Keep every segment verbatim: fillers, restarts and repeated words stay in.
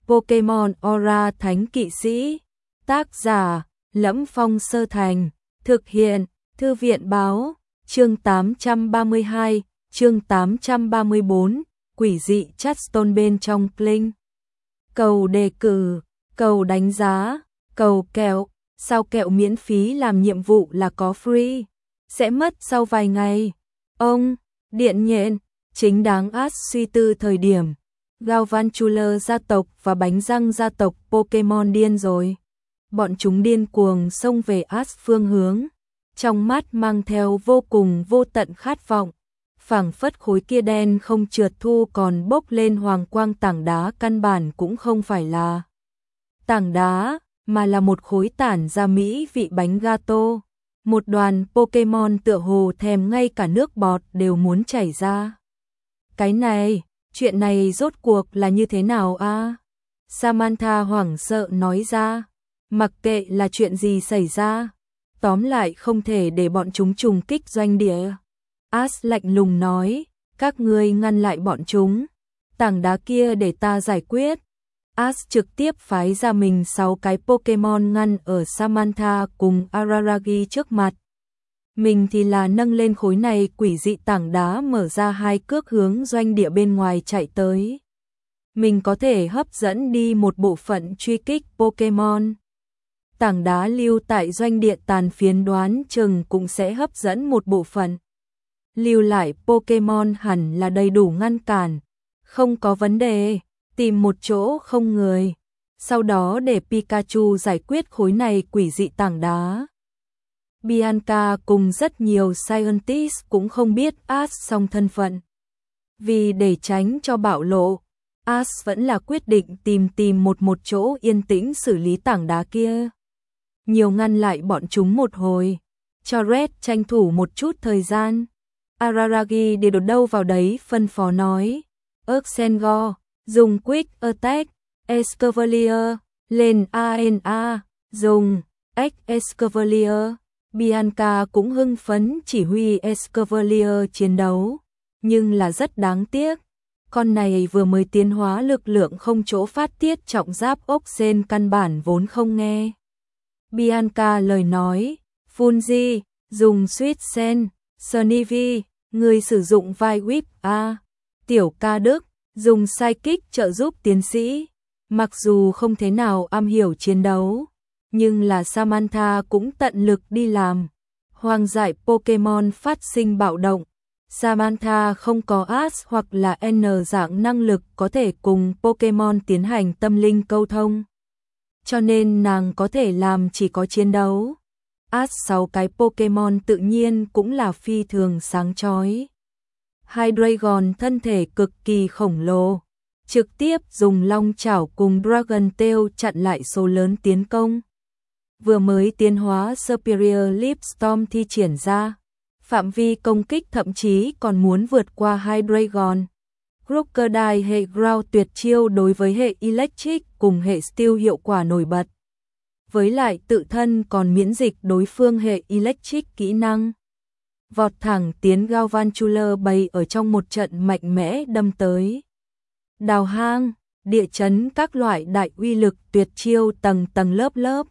Pokemon Aura Thánh Kỵ Sĩ. Tác giả: Lẫm Phong Sơ Thành. Thực hiện: Thư viện Báo. Chương tám trăm ba mươi hai, chương tám trăm ba mươi bốn, quỷ dị Chatstone bên trong Kling. Cầu đề cử, cầu đánh giá, cầu kẹo, sao kẹo miễn phí làm nhiệm vụ là có free, sẽ mất sau vài ngày. Ông, điện nhện, chính đáng Ash suy tư thời điểm. Galvantula gia tộc và bánh răng gia tộc Pokemon điên rồi. Bọn chúng điên cuồng xông về Ash phương hướng, trong mắt mang theo vô cùng vô tận khát vọng. Phảng phất khối kia đen không trượt thu còn bốc lên hoàng quang tảng đá căn bản cũng không phải là tảng đá, mà là một khối tản ra mỹ vị bánh gato. Một đoàn Pokemon tựa hồ thèm ngay cả nước bọt đều muốn chảy ra. Cái này, chuyện này rốt cuộc là như thế nào a? À? Samantha hoảng sợ nói ra. Mặc kệ là chuyện gì xảy ra, tóm lại không thể để bọn chúng trùng kích doanh địa. Ash lạnh lùng nói, các ngươi ngăn lại bọn chúng, tảng đá kia để ta giải quyết. Ash trực tiếp phái ra mình sáu cái Pokemon ngăn ở Samantha cùng Araragi trước mặt. Mình thì là nâng lên khối này quỷ dị tảng đá mở ra hai cước hướng doanh địa bên ngoài chạy tới. Mình có thể hấp dẫn đi một bộ phận truy kích Pokemon. Tảng đá lưu tại doanh địa tàn phiến đoán chừng cũng sẽ hấp dẫn một bộ phận. Lưu lại Pokemon hẳn là đầy đủ ngăn cản. Không có vấn đề, tìm một chỗ không người. Sau đó để Pikachu giải quyết khối này quỷ dị tảng đá. Bianca cùng rất nhiều scientist cũng không biết Ash song thân phận. Vì để tránh cho bạo lộ, Ash vẫn là quyết định tìm tìm một một chỗ yên tĩnh xử lý tảng đá kia. Nhiều ngăn lại bọn chúng một hồi, cho Red tranh thủ một chút thời gian. Araragi để đột đâu vào đấy phân phó nói, Urksengor, dùng Quick Attack, Escavalier, lên a en a, dùng X Escavalier. Bianca cũng hưng phấn chỉ huy Escavalier chiến đấu, nhưng là rất đáng tiếc. Con này vừa mới tiến hóa lực lượng không chỗ phát tiết trọng giáp ốc sên căn bản vốn không nghe. Bianca lời nói, Fungi, dùng Sweet Sen, Snivy, người sử vai vai Whip A, Tiểu Ca Đức, dùng Psychic trợ giúp tiến sĩ. Mặc dù không thế nào am hiểu chiến đấu, nhưng là Samantha cũng tận lực đi làm. Hoang dại Pokemon phát sinh bạo động. Samantha không có Ash hoặc là N dạng năng lực có thể cùng Pokemon tiến hành tâm linh câu thông. Cho nên nàng có thể làm chỉ có chiến đấu. Ash sáu cái Pokemon tự nhiên cũng là phi thường sáng chói. Hydreigon thân thể cực kỳ khổng lồ, trực tiếp dùng long chảo cùng Dragon Tail chặn lại số lớn tiến công. Vừa mới tiến hóa Superior Leaf Storm thi triển ra, phạm vi công kích thậm chí còn muốn vượt qua Hydreigon. Crocodile hệ Ground tuyệt chiêu đối với hệ Electric cùng hệ Steel hiệu quả nổi bật. Với lại tự thân còn miễn dịch đối phương hệ Electric kỹ năng. Vọt thẳng tiến Galvantula bày ở trong một trận mạnh mẽ đâm tới. Đào hang, địa chấn các loại đại uy lực tuyệt chiêu tầng tầng lớp lớp.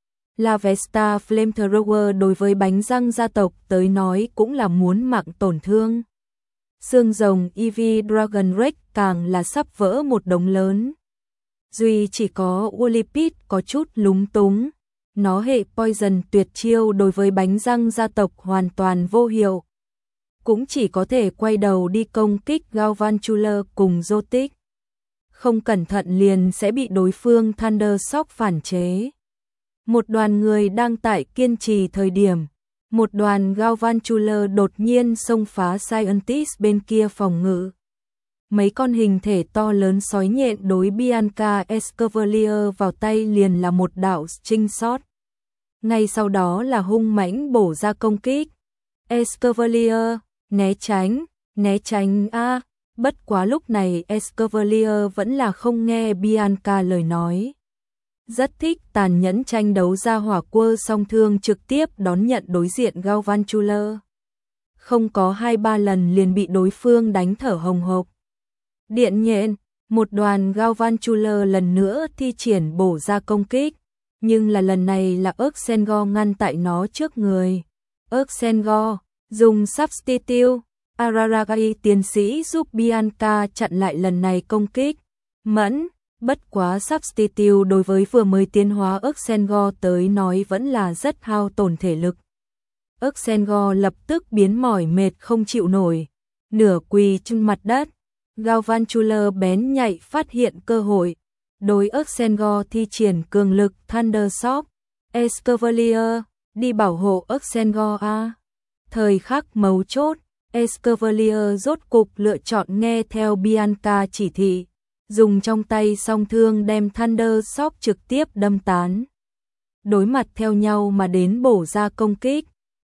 Lavesta Flamethrower đối với bánh răng gia tộc tới nói cũng là muốn mạng tổn thương. Xương rồng Eevee Dragon Rex càng là sắp vỡ một đống lớn. Duy chỉ có Whirlipede có chút lúng túng. Nó hệ Poison tuyệt chiêu đối với bánh răng gia tộc hoàn toàn vô hiệu. Cũng chỉ có thể quay đầu đi công kích Galvantula cùng Zotic. Không cẩn thận liền sẽ bị đối phương Thunder Shock phản chế. Một đoàn người đang tại kiên trì thời điểm, một đoàn Galvantula đột nhiên xông phá Scientist bên kia phòng ngự. Mấy con hình thể to lớn sói nhện đối Bianca Escavalier vào tay liền là một đạo string shot. Ngay sau đó là hung mãnh bổ ra công kích. Escavalier, né tránh, né tránh a. À, bất quá lúc này Escavalier vẫn là không nghe Bianca lời nói. Rất thích tàn nhẫn tranh đấu ra hỏa quơ song thương trực tiếp đón nhận đối diện Galvantula. Không có hai ba lần liền bị đối phương đánh thở hồng hộc. Điện nhện, Một đoàn Galvantula lần nữa thi triển bổ ra công kích, nhưng là lần này là Erxengor ngăn tại nó trước người. Erxengor dùng Substitute Araragi tiến sĩ giúp Bianca chặn lại lần này công kích. Mẫn, bất quá Substitute đối với vừa mới tiến hóa Erxengor tới nói vẫn là rất hao tổn thể lực. Erxengor lập tức biến mỏi mệt không chịu nổi, nửa quỳ trên mặt đất. Galvantula bén nhạy phát hiện cơ hội, đối Erxengor thi triển cường lực Thunder Shock. Escavalier, đi bảo hộ Erxengor a. Thời khắc mấu chốt, Escavalier rốt cục lựa chọn nghe theo Bianca chỉ thị, dùng trong tay song thương đem Thunder Shock trực tiếp đâm tán. Đối mặt theo nhau mà đến bổ ra công kích,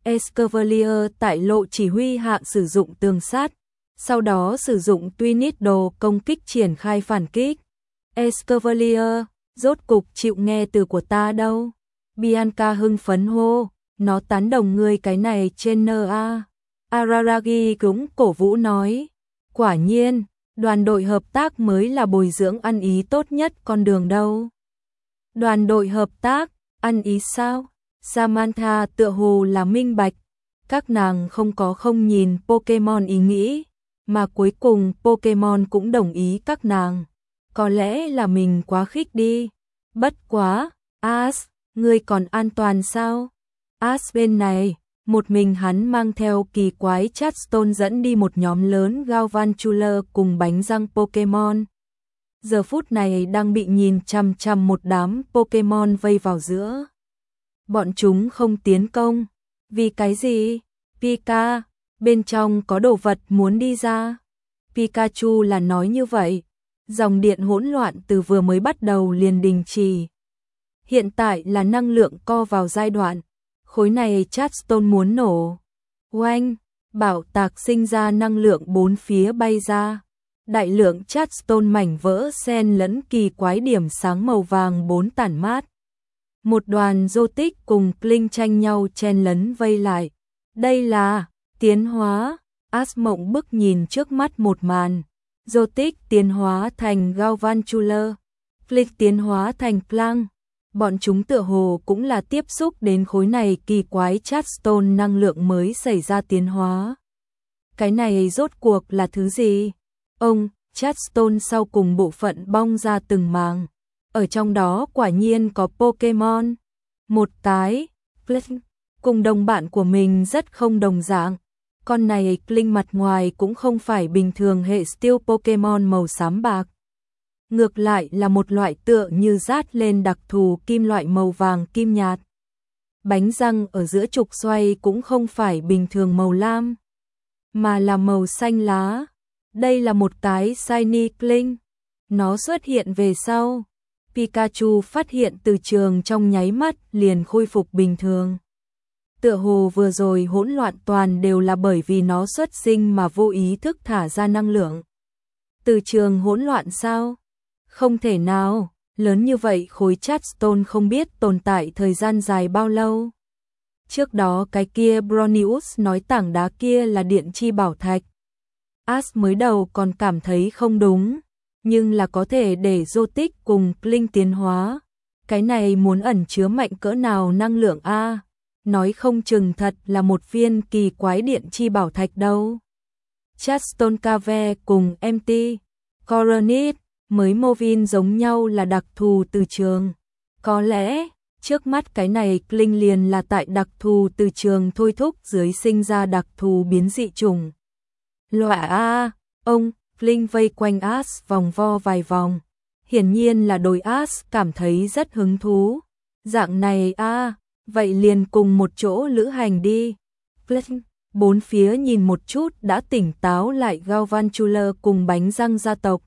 Escavalier tại lộ chỉ huy hạ sử dụng tường sát, sau đó sử dụng Twin Needle công kích triển khai phản kích. Escavalier, rốt cục chịu nghe từ của ta đâu. Bianca hưng phấn hô, nó tán đồng ngươi cái này trên en a. Araragi cũng cổ vũ nói, quả nhiên, đoàn đội hợp tác mới là bồi dưỡng ăn ý tốt nhất con đường đâu. Đoàn đội hợp tác, ăn ý sao? Samantha tựa hồ là minh bạch, các nàng không có không nhìn Pokemon ý nghĩ, mà cuối cùng Pokemon cũng đồng ý các nàng. Có lẽ là mình quá khích đi. Bất quá, Ash, ngươi còn an toàn sao? Ash bên này, một mình hắn mang theo kỳ quái Chatstone dẫn đi một nhóm lớn Galvantula cùng bánh răng Pokemon. Giờ phút này đang bị nhìn chằm chằm một đám Pokemon vây vào giữa. Bọn chúng không tiến công. Vì cái gì? Pika, bên trong có đồ vật muốn đi ra. Pikachu là nói như vậy. Dòng điện hỗn loạn từ vừa mới bắt đầu liền đình chỉ. Hiện tại là năng lượng co vào giai đoạn. Khối này Chatstone muốn nổ. Oanh, bảo tạc sinh ra năng lượng bốn phía bay ra. Đại lượng Chatstone mảnh vỡ xen lẫn kỳ quái điểm sáng màu vàng bốn tản mát. Một đoàn Zotic cùng Kling tranh nhau chen lấn vây lại. Đây là tiến hóa. Ash mộng bức nhìn trước mắt một màn. Zotic tiến hóa thành Galvantula, Kling tiến hóa thành Klang. Bọn chúng tựa hồ cũng là tiếp xúc đến khối này kỳ quái Chatstone năng lượng mới xảy ra tiến hóa. Cái này rốt cuộc là thứ gì? Ông, Chatstone sau cùng bộ phận bong ra từng màng. Ở trong đó quả nhiên có Pokemon. Một cái, Kling, cùng đồng bạn của mình rất không đồng dạng. Con này Kling mặt ngoài cũng không phải bình thường hệ Steel Pokemon màu xám bạc. Ngược lại là một loại tựa như rát lên đặc thù kim loại màu vàng kim nhạt. Bánh răng ở giữa trục xoay cũng không phải bình thường màu lam, mà là màu xanh lá. Đây là một cái Shiny Kling. Nó xuất hiện về sau. Pikachu phát hiện từ trường trong nháy mắt liền khôi phục bình thường. Tựa hồ vừa rồi hỗn loạn toàn đều là bởi vì nó xuất sinh mà vô ý thức thả ra năng lượng. Từ trường hỗn loạn sao? Không thể nào, lớn như vậy khối Chatstone không biết tồn tại thời gian dài bao lâu. Trước đó cái kia Bronius nói tảng đá kia là điện chi bảo thạch. Ash mới đầu còn cảm thấy không đúng, nhưng là có thể để Zotic cùng Kling tiến hóa. Cái này muốn ẩn chứa mạnh cỡ nào năng lượng a? Nói không chừng thật là một viên kỳ quái điện chi bảo thạch đâu. Chatstone Cave cùng em tê, Coronet, mới Movin giống nhau là đặc thù từ trường. Có lẽ, trước mắt cái này Kling liền là tại đặc thù từ trường thôi thúc dưới sinh ra đặc thù biến dị trùng. Loại A, ông, Kling vây quanh Ash vòng vo vài vòng. Hiển nhiên là đối Ash cảm thấy rất hứng thú. Dạng này A, vậy liền cùng một chỗ lữ hành đi. Kling, bốn phía nhìn một chút đã tỉnh táo lại Galvantula cùng bánh răng gia tộc.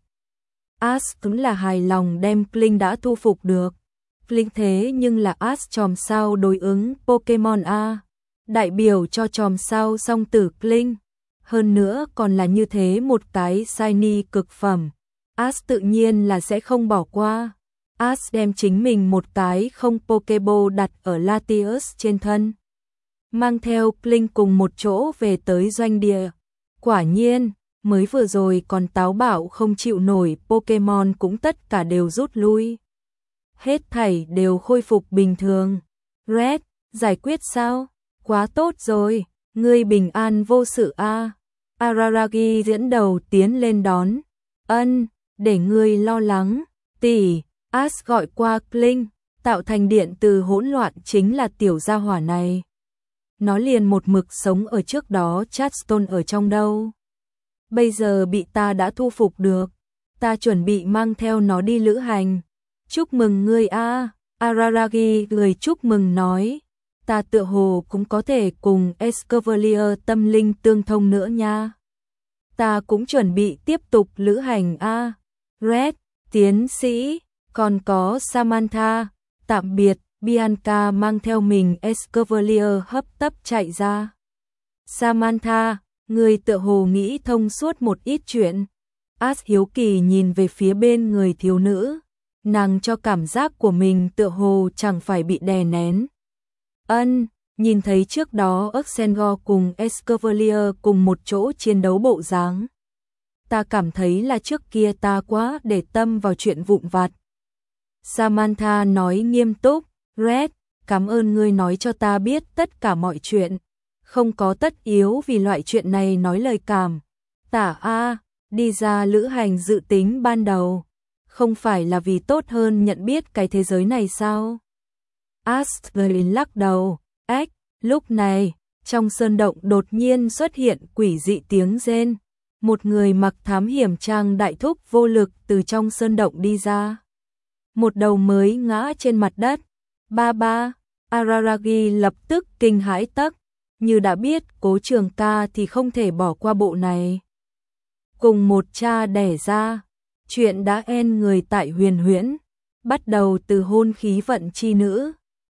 Ash cũng là hài lòng đem Kling đã thu phục được. Kling thế nhưng là Ash chòm sao đối ứng Pokemon A, đại biểu cho chòm sao song tử Kling. Hơn nữa còn là như thế một cái shiny cực phẩm. Ash tự nhiên là sẽ không bỏ qua. Ash đem chính mình một cái không Pokeball đặt ở Latios trên thân. Mang theo Kling cùng một chỗ về tới doanh địa. Quả nhiên, mới vừa rồi còn táo bạo không chịu nổi, Pokemon cũng tất cả đều rút lui. Hết thảy đều khôi phục bình thường. Red, giải quyết sao? Quá tốt rồi, ngươi bình an vô sự a. À. Araragi dẫn đầu tiến lên đón. Ân, để ngươi lo lắng. Tỷ, Ash gọi qua Kling, tạo thành điện từ hỗn loạn chính là tiểu gia hỏa này. Nó liền một mực sống ở trước đó Chatstone ở trong đâu. Bây giờ bị ta đã thu phục được. Ta chuẩn bị mang theo nó đi lữ hành. Chúc mừng ngươi a. Araragi người chúc mừng nói. Ta tựa hồ cũng có thể cùng Escavalier tâm linh tương thông nữa nha. Ta cũng chuẩn bị tiếp tục lữ hành a. Red, tiến sĩ, còn có Samantha, tạm biệt. Bianca mang theo mình Escavalier hấp tấp chạy ra. Samantha, người tựa hồ nghĩ thông suốt một ít chuyện. Ash hiếu kỳ nhìn về phía bên người thiếu nữ. Nàng cho cảm giác của mình tựa hồ chẳng phải bị đè nén. Ân, nhìn thấy trước đó Uxengor cùng Escavalier cùng một chỗ chiến đấu bộ dáng. Ta cảm thấy là trước kia ta quá để tâm vào chuyện vụn vặt. Samantha nói nghiêm túc. Red, cảm ơn ngươi nói cho ta biết tất cả mọi chuyện. Không có tất yếu vì loại chuyện này nói lời cảm. Tả A, đi ra lữ hành dự tính ban đầu. Không phải là vì tốt hơn nhận biết cái thế giới này sao? Astrid lắc đầu. Ếch, lúc này, trong sơn động đột nhiên xuất hiện quỷ dị tiếng rên. Một người mặc thám hiểm trang đại thúc vô lực từ trong sơn động đi ra. Một đầu mới ngã trên mặt đất. Ba ba, Araragi lập tức kinh hãi tấc, như đã biết Cố Trường Ca thì không thể bỏ qua bộ này. Cùng một cha đẻ ra, chuyện đã en người tại Huyền Huyễn, bắt đầu từ hôn khí vận chi nữ,